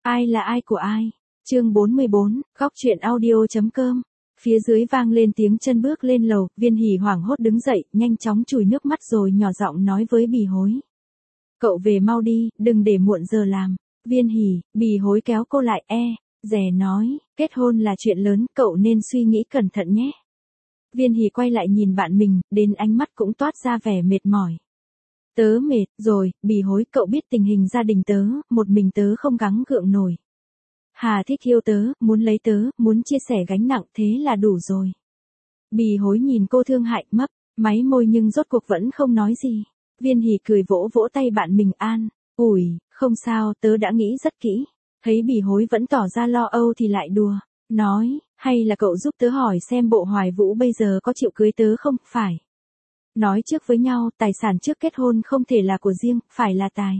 Ai là ai của ai? Chương 44, góc truyện audio.com. Phía dưới vang lên tiếng chân bước lên lầu, Viên Hỉ hoảng hốt đứng dậy, nhanh chóng chùi nước mắt rồi nhỏ giọng nói với Bì Hối. Cậu về mau đi, đừng để muộn giờ làm. Viên Hỉ, Bì Hối kéo cô lại, dè nói, kết hôn là chuyện lớn, cậu nên suy nghĩ cẩn thận nhé. Viên Hỉ quay lại nhìn bạn mình, đến ánh mắt cũng toát ra vẻ mệt mỏi. Tớ mệt rồi, Bì Hối, cậu biết tình hình gia đình tớ, một mình tớ không gắng gượng nổi. Hà Thích yêu tớ, muốn lấy tớ, muốn chia sẻ gánh nặng, thế là đủ rồi. Bì Hối nhìn cô thương hại, mấp máy môi nhưng rốt cuộc vẫn không nói gì. Viên Hỉ cười vỗ vỗ tay bạn mình an ủi, không sao, tớ đã nghĩ rất kỹ. Thấy Bì Hối vẫn tỏ ra lo âu thì lại đùa, nói, hay là cậu giúp tớ hỏi xem bộ Hoài Vũ bây giờ có chịu cưới tớ không, phải. Nói trước với nhau, tài sản trước kết hôn không thể là của riêng, phải là tài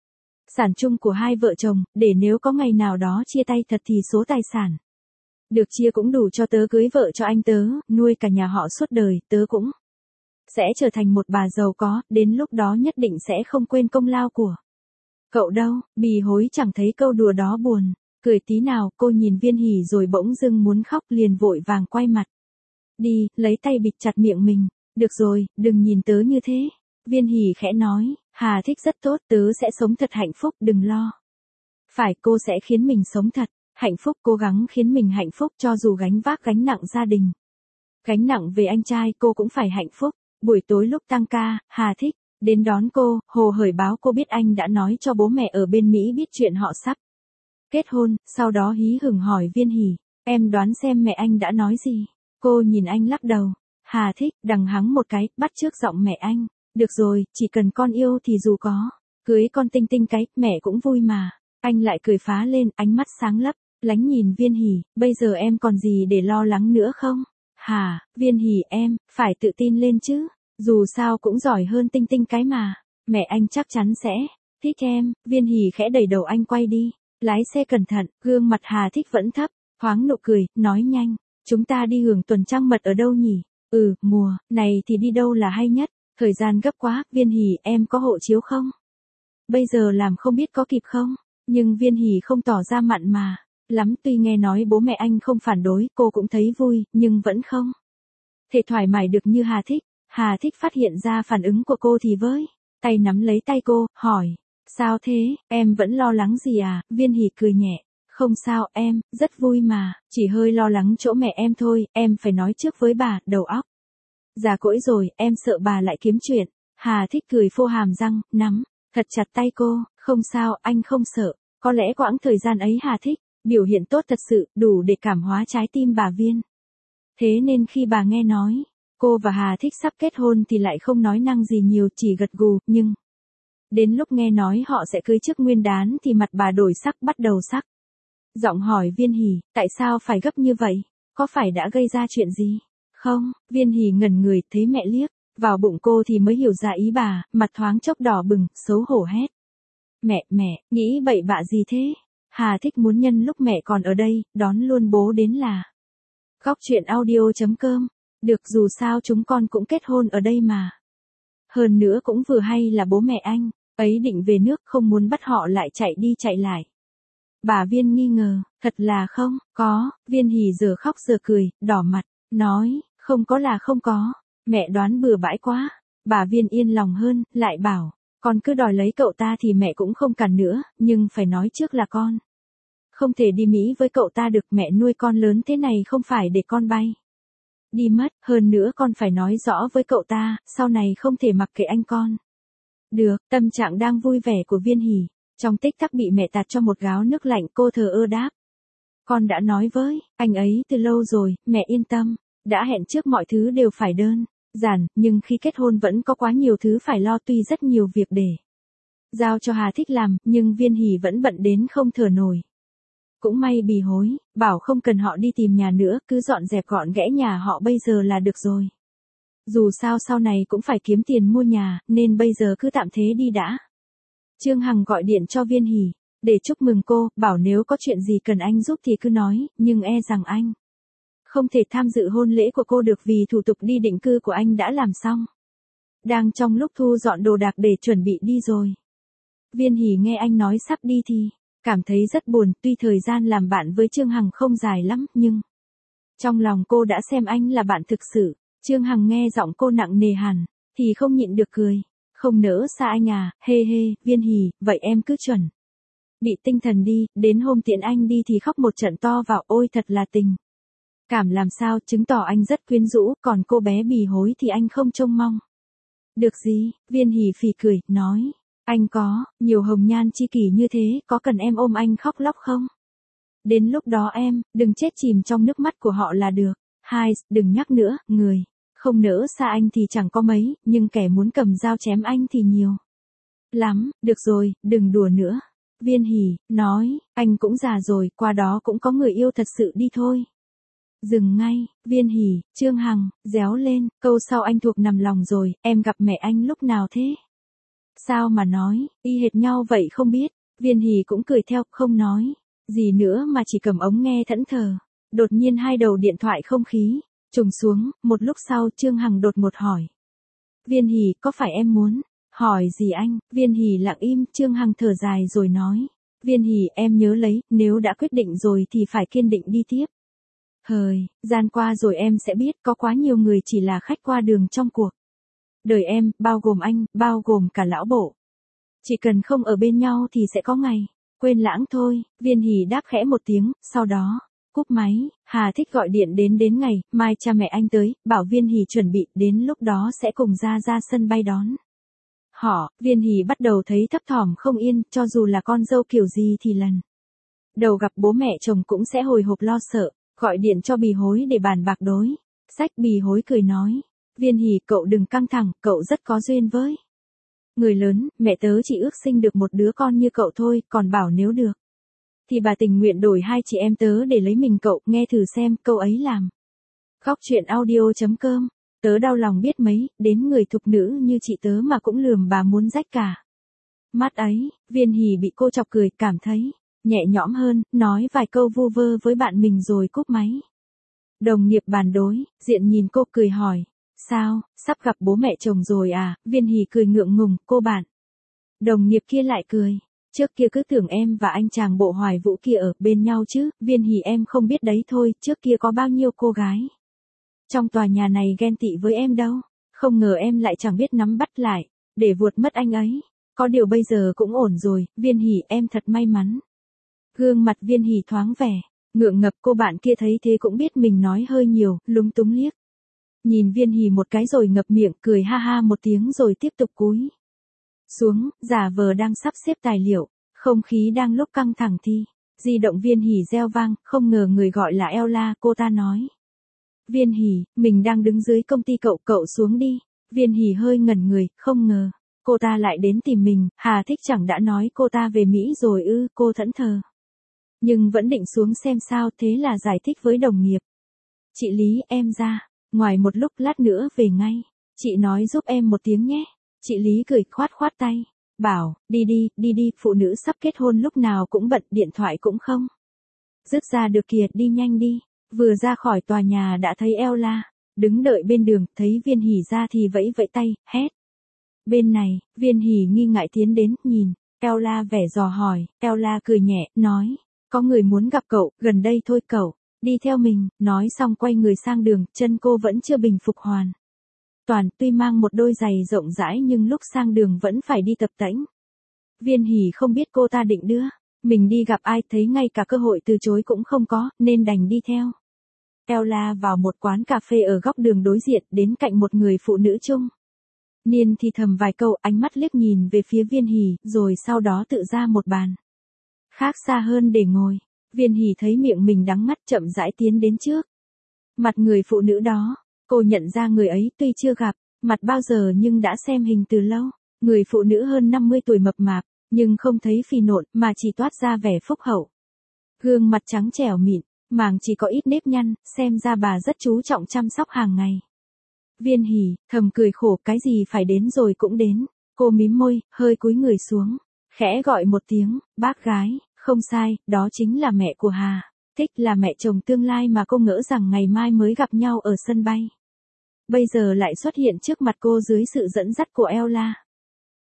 sản chung của hai vợ chồng, để nếu có ngày nào đó chia tay thật thì số tài sản được chia cũng đủ cho tớ cưới vợ cho anh tớ, nuôi cả nhà họ suốt đời, tớ cũng sẽ trở thành một bà giàu có, đến lúc đó nhất định sẽ không quên công lao của cậu đâu. Bì Hối chẳng thấy câu đùa đó buồn, cười tí nào, cô nhìn Viên Hỉ rồi bỗng dưng muốn khóc liền vội vàng quay mặt đi, lấy tay bịt chặt miệng mình. Được rồi, đừng nhìn tớ như thế. Viên Hỉ khẽ nói, Hà Thích rất tốt, tớ sẽ sống thật hạnh phúc, đừng lo. Phải, cô sẽ khiến mình sống thật hạnh phúc, cố gắng khiến mình hạnh phúc cho dù gánh vác gánh nặng gia đình. Gánh nặng về anh trai, cô cũng phải hạnh phúc. Buổi tối lúc tang ca, Hà Thích đến đón cô, hồ hởi báo cô biết anh đã nói cho bố mẹ ở bên Mỹ biết chuyện họ sắp kết hôn, sau đó hí hửng hỏi Viên Hỉ, em đoán xem mẹ anh đã nói gì. Cô nhìn anh lắc đầu. Hà Thích đằng hắng một cái, bắt chước giọng mẹ anh. Được rồi, chỉ cần con yêu thì dù có cưới con Tinh Tinh cái, mẹ cũng vui mà. Anh lại cười phá lên, ánh mắt sáng lấp, lánh nhìn Viên Hỉ, bây giờ em còn gì để lo lắng nữa không? Hả, Viên Hỉ em, phải tự tin lên chứ, dù sao cũng giỏi hơn Tinh Tinh cái mà. Mẹ anh chắc chắn sẽ thích em. Viên Hỉ khẽ đẩy đầu anh quay đi, lái xe cẩn thận, gương mặt Hà Thích vẫn thấp, thoáng nụ cười, nói nhanh, chúng ta đi hưởng tuần trăng mật ở đâu nhỉ? Mùa này thì đi đâu là hay nhất? Thời gian gấp quá. Viên Hỉ, em có hộ chiếu không? Bây giờ làm không biết có kịp không? Nhưng Viên Hỉ không tỏ ra mặn mà lắm, tuy nghe nói bố mẹ anh không phản đối, cô cũng thấy vui, nhưng vẫn không thể thoải mái được như Hà Thích. Hà Thích phát hiện ra phản ứng của cô thì với tay nắm lấy tay cô, hỏi, sao thế, em vẫn lo lắng gì à? Viên Hỉ cười nhẹ, không sao em, rất vui mà, chỉ hơi lo lắng chỗ mẹ em thôi, em phải nói trước với bà, đầu óc già cỗi rồi, em sợ bà lại kiếm chuyện. Hà Thích cười phô hàm răng, nắm thật chặt tay cô, không sao, anh không sợ. Có lẽ quãng thời gian ấy Hà Thích biểu hiện tốt thật sự, đủ để cảm hóa trái tim bà Viên. Thế nên khi bà nghe nói cô và Hà Thích sắp kết hôn thì lại không nói năng gì nhiều, chỉ gật gù, nhưng đến lúc nghe nói họ sẽ cưới trước Nguyên đán thì mặt bà đổi sắc, bắt đầu sắc giọng hỏi Viên Hỉ, tại sao phải gấp như vậy? Có phải đã gây ra chuyện gì? Không. Viên Hỉ ngẩn người, thấy mẹ liếc vào bụng cô thì mới hiểu ra ý bà, mặt thoáng chốc đỏ bừng, xấu hổ hét. Mẹ, nghĩ bậy bạ gì thế? Hà Thích muốn nhân lúc mẹ còn ở đây, đón luôn bố đến là góc truyện audio.com. Được, dù sao chúng con cũng kết hôn ở đây mà. Hơn nữa cũng vừa hay là bố mẹ anh ấy định về nước, không muốn bắt họ lại chạy đi chạy lại. Bà Viên nghi ngờ, thật là không có. Viên Hỉ giờ khóc giờ cười, đỏ mặt, nói, không có là không có, mẹ đoán bừa bãi quá. Bà Viên yên lòng hơn, lại bảo, con cứ đòi lấy cậu ta thì mẹ cũng không cản nữa, nhưng phải nói trước là con không thể đi Mỹ với cậu ta được, mẹ nuôi con lớn thế này không phải để con bay đi mất, hơn nữa con phải nói rõ với cậu ta, sau này không thể mặc kệ anh con được. Tâm trạng đang vui vẻ của Viên Hỉ trong tích tắc bị mẹ tạt cho một gáo nước lạnh, cô thờ ơ đáp, con đã nói với anh ấy từ lâu rồi, mẹ yên tâm, đã hẹn trước mọi thứ đều phải đơn giản, nhưng khi kết hôn vẫn có quá nhiều thứ phải lo, tuy rất nhiều việc để giao cho Hà Thích làm, nhưng Viên Hỉ vẫn bận đến không thở nổi. Cũng may Bì Hối bảo không cần họ đi tìm nhà nữa, cứ dọn dẹp gọn ghẽ nhà họ bây giờ là được rồi. Dù sao sau này cũng phải kiếm tiền mua nhà, nên bây giờ cứ tạm thế đi đã. Trương Hằng gọi điện cho Viên Hỉ để chúc mừng cô, bảo nếu có chuyện gì cần anh giúp thì cứ nói, nhưng e rằng anh không thể tham dự hôn lễ của cô được vì thủ tục đi định cư của anh đã làm xong. Đang trong lúc thu dọn đồ đạc để chuẩn bị đi rồi. Viên Hỉ nghe anh nói sắp đi thì Cảm thấy rất buồn, tuy thời gian làm bạn với Trương Hằng không dài lắm, nhưng trong lòng cô đã xem anh là bạn thực sự. Trương Hằng nghe giọng cô nặng nề hẳn, thì không nhịn được cười. Không nỡ xa anh à, hê hê, Viên Hỷ, vậy em cứ chuẩn bị tinh thần đi, đến hôm tiễn anh đi thì khóc một trận to vào, ôi thật là tình cảm làm sao, chứng tỏ anh rất quyến rũ, còn cô bé bì hối thì anh không trông mong. Được gì, Viên Hỷ phì cười, nói, anh có nhiều hồng nhan chi kỷ như thế, có cần em ôm anh khóc lóc không? Đến lúc đó em, đừng chết chìm trong nước mắt của họ là được. Hai, đừng nhắc nữa, người không nỡ xa anh thì chẳng có mấy, nhưng kẻ muốn cầm dao chém anh thì nhiều lắm. Được rồi, đừng đùa nữa. Viên Hỷ nói, anh cũng già rồi, qua đó cũng có người yêu thật sự đi thôi. Dừng ngay, Viên Hỷ, Trương Hằng, réo lên, câu sau anh thuộc nằm lòng rồi, em gặp mẹ anh lúc nào thế? Sao mà nói, y hệt nhau vậy không biết. Viên Hỷ cũng cười theo, không nói gì nữa mà chỉ cầm ống nghe thẫn thờ. Đột nhiên hai đầu điện thoại không khí trùng xuống, một lúc sau Trương Hằng đột ngột hỏi. Viên Hỷ, có phải em muốn hỏi gì anh? Viên Hỷ lặng im, Trương Hằng thở dài rồi nói. Viên Hỷ, em nhớ lấy, nếu đã quyết định rồi thì phải kiên định đi tiếp. Thời gian qua rồi em sẽ biết có quá nhiều người chỉ là khách qua đường trong cuộc đời em, bao gồm anh, bao gồm cả lão bộ. Chỉ cần không ở bên nhau thì sẽ có ngày quên lãng thôi. Viên Hỷ đáp khẽ một tiếng, sau đó cúp máy. Hà Thích gọi điện đến ngày mai cha mẹ anh tới, bảo Viên Hỷ chuẩn bị, đến lúc đó sẽ cùng ra sân bay đón họ. Viên Hỷ bắt đầu thấy thấp thỏm không yên, cho dù là con dâu kiểu gì thì lần đầu gặp bố mẹ chồng cũng sẽ hồi hộp lo sợ. Gọi điện cho Bì Hối để bàn bạc đối sách. Bì Hối cười nói, Viên Hỷ, cậu đừng căng thẳng, cậu rất có duyên với người lớn, mẹ tớ chỉ ước sinh được một đứa con như cậu thôi, còn bảo nếu được thì bà tình nguyện đổi hai chị em tớ để lấy mình cậu, nghe thử xem, câu ấy làm. Góc truyện audio.com, tớ đau lòng biết mấy, đến người thục nữ như chị tớ mà cũng lườm bà muốn rách cả mắt ấy. Viên Hỷ bị cô chọc cười, cảm thấy nhẹ nhõm hơn, nói vài câu vu vơ với bạn mình rồi cúp máy. Đồng nghiệp bàn đối, Diện nhìn cô cười hỏi, sao, sắp gặp bố mẹ chồng rồi à? Viên Hỷ cười ngượng ngùng, cô bạn đồng nghiệp kia lại cười, trước kia cứ tưởng em và anh chàng bộ Hoài Vũ kia ở bên nhau chứ. Viên Hỷ, em không biết đấy thôi, trước kia có bao nhiêu cô gái trong tòa nhà này ghen tị với em đâu, không ngờ em lại chẳng biết nắm bắt lại để vuột mất anh ấy. Có điều bây giờ cũng ổn rồi, Viên Hỷ, em thật may mắn. Gương mặt Viên Hỷ thoáng vẻ ngượng ngập, cô bạn kia thấy thế cũng biết mình nói hơi nhiều, lúng túng liếc nhìn Viên Hỷ một cái rồi ngập miệng, cười ha ha một tiếng rồi tiếp tục cúi xuống, giả vờ đang sắp xếp tài liệu. Không khí đang lúc căng thẳng thì di động Viên Hỷ reo vang, không ngờ người gọi là Ella. Cô ta nói, Viên Hỷ, mình đang đứng dưới công ty cậu xuống đi. Viên Hỷ hơi ngẩn người, không ngờ cô ta lại đến tìm mình. Hà Thích chẳng đã nói cô ta về Mỹ rồi ư? Cô thẫn thờ nhưng vẫn định xuống xem sao, thế là giải thích với đồng nghiệp. Chị Lý, em ra ngoài một lúc, lát nữa về ngay. Chị nói giúp em một tiếng nhé. Chị Lý cười khoát tay, bảo, đi đi, phụ nữ sắp kết hôn lúc nào cũng bận, điện thoại cũng không dứt ra được kìa, đi nhanh đi. Vừa ra khỏi tòa nhà đã thấy Ella đứng đợi bên đường, thấy Viên Hỷ ra thì vẫy tay, hét. Bên này, Viên Hỷ nghi ngại tiến đến, nhìn Ella vẻ dò hỏi. Ella cười nhẹ, nói, có người muốn gặp cậu, gần đây thôi, cậu đi theo mình. Nói xong quay người sang đường, chân cô vẫn chưa bình phục hoàn toàn, tuy mang một đôi giày rộng rãi nhưng lúc sang đường vẫn phải đi tập tễnh. Viên Hỷ không biết cô ta định đưa mình đi gặp ai, thấy ngay cả cơ hội từ chối cũng không có, nên đành đi theo Ella vào một quán cà phê ở góc đường đối diện, đến cạnh một người phụ nữ trung niên thì thầm vài câu, ánh mắt liếc nhìn về phía Viên Hỷ, rồi sau đó tự ra một bàn khác xa hơn để ngồi. Viên Hỷ thấy miệng mình đắng ngắt, chậm rãi tiến đến trước mặt người phụ nữ đó. Cô nhận ra người ấy, tuy chưa gặp mặt bao giờ nhưng đã xem hình từ lâu. Người phụ nữ hơn 50 tuổi, mập mạp, nhưng không thấy phì nộn, mà chỉ toát ra vẻ phúc hậu. Gương mặt trắng trẻo mịn, màng chỉ có ít nếp nhăn, xem ra bà rất chú trọng chăm sóc hàng ngày. Viên Hỷ thầm cười khổ, cái gì phải đến rồi cũng đến. Cô mím môi, hơi cúi người xuống, khẽ gọi một tiếng, bác gái. Không sai, đó chính là mẹ của Hà Thích, là mẹ chồng tương lai mà cô ngỡ rằng ngày mai mới gặp nhau ở sân bay. Bây giờ lại xuất hiện trước mặt cô dưới sự dẫn dắt của Ella.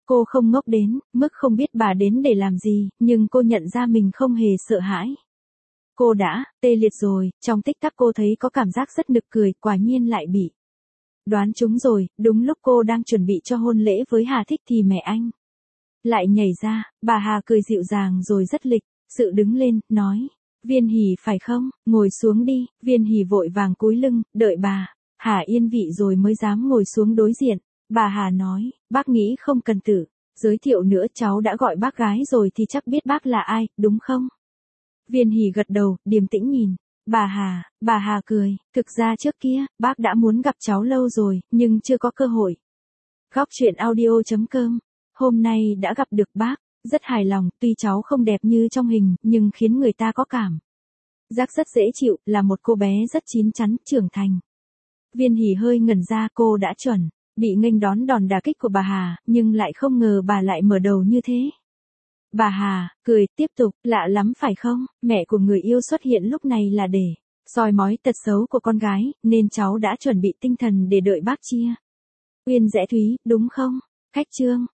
Cô không ngốc đến, mức không biết bà đến để làm gì, nhưng cô nhận ra mình không hề sợ hãi. Cô đã tê liệt rồi, trong tích tắc cô thấy có cảm giác rất nực cười, quả nhiên lại bị đoán trúng rồi, đúng lúc cô đang chuẩn bị cho hôn lễ với Hà Thích thì mẹ anh lại nhảy ra, bà Hà cười dịu dàng rồi rất lịch sự đứng lên, nói, Viên Hỷ phải không, ngồi xuống đi, Viên Hỷ vội vàng cúi lưng, đợi bà Hà yên vị rồi mới dám ngồi xuống đối diện. Bà Hà nói, bác nghĩ không cần tự giới thiệu nữa, cháu đã gọi bác gái rồi thì chắc biết bác là ai, đúng không? Viên Hỷ gật đầu, điềm tĩnh nhìn. Bà Hà cười, thực ra trước kia, bác đã muốn gặp cháu lâu rồi, nhưng chưa có cơ hội. Góc truyện audio.com. Hôm nay đã gặp được bác, rất hài lòng, tuy cháu không đẹp như trong hình, nhưng khiến người ta có cảm giác rất dễ chịu, là một cô bé rất chín chắn, trưởng thành. Viên Hỷ hơi ngẩn ra, cô đã chuẩn bị nghênh đón đòn đả kích của bà Hà, nhưng lại không ngờ bà lại mở đầu như thế. Bà Hà cười tiếp tục, lạ lắm phải không, mẹ của người yêu xuất hiện lúc này là để soi mói tật xấu của con gái, nên cháu đã chuẩn bị tinh thần để đợi bác chia uyên rẽ thúy, đúng không? Khách trương,